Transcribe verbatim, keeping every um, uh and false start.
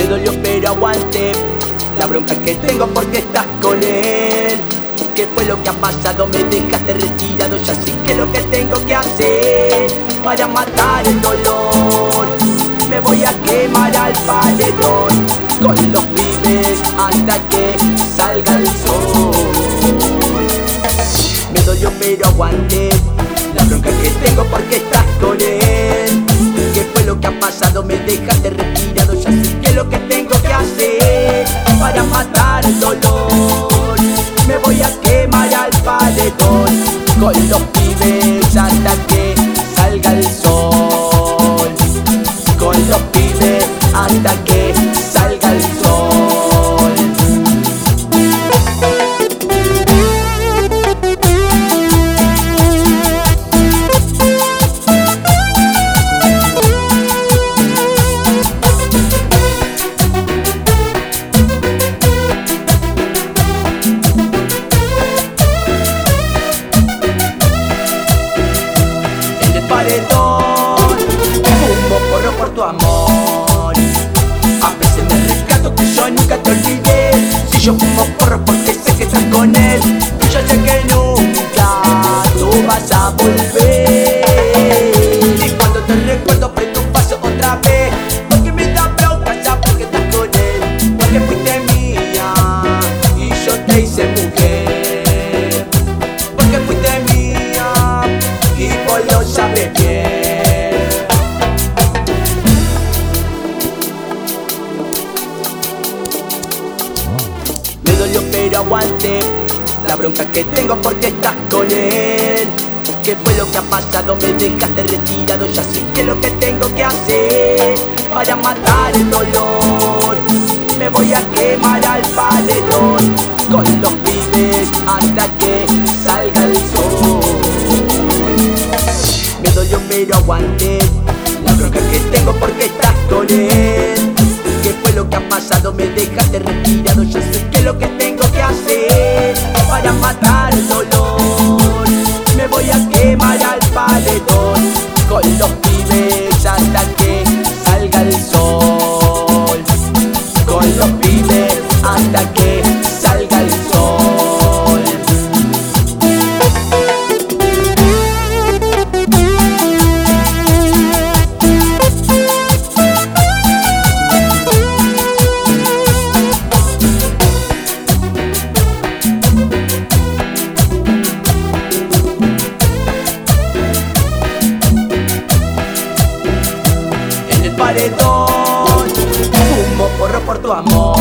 dolió pero aguanté la bronca que tengo porque estás con él. ¿Qué fue lo que ha pasado? Me dejaste retirado, ya sé que lo que tengo que hacer para matar el dolor. Me voy a quemar al paredón con los pibes hasta que salga el sol. Me dolió pero aguanté la bronca que tengo porque estás con él. ¿Qué fue lo que ha pasado? Me dejaste retirado, ya sé que lo que tengo que hacer para matar el dolor. Me voy a quemar al paredón con los pibes hasta que salga el sol. Con los pibes hasta que salga el sol. Paredón, fumo porro por tu amor. A veces me rescato que yo nunca te olvidé. Si yo fumo porro porque sé que estás con él, yo sé que nunca tú vas a volver. Y cuando te recuerdo prendo un paso otra vez, porque me da bronca saber que estás con él. Porque fuiste mía y yo te hice mujer. Porque fuiste mía y vos lo sabes bien. Me dolió pero aguanté la bronca que tengo porque estás con él. ¿Qué fue lo que ha pasado? Me dejaste retirado, ya sé que lo que tengo que hacer para matar el dolor. Me voy a quemar al paredón con los pibes hasta que salga el sol. Me dolió pero aguanté la bronca que tengo porque estás con él. ¿Qué fue lo que ha pasado? Me dejaste retirado, ya sé que lo que tengo que hacer para matar el dolor. Me voy a quemar al paredón con los pibes hasta que salga el sol. Con los pibes hasta que salga el sol. Paredón, fumo porro por tu amor.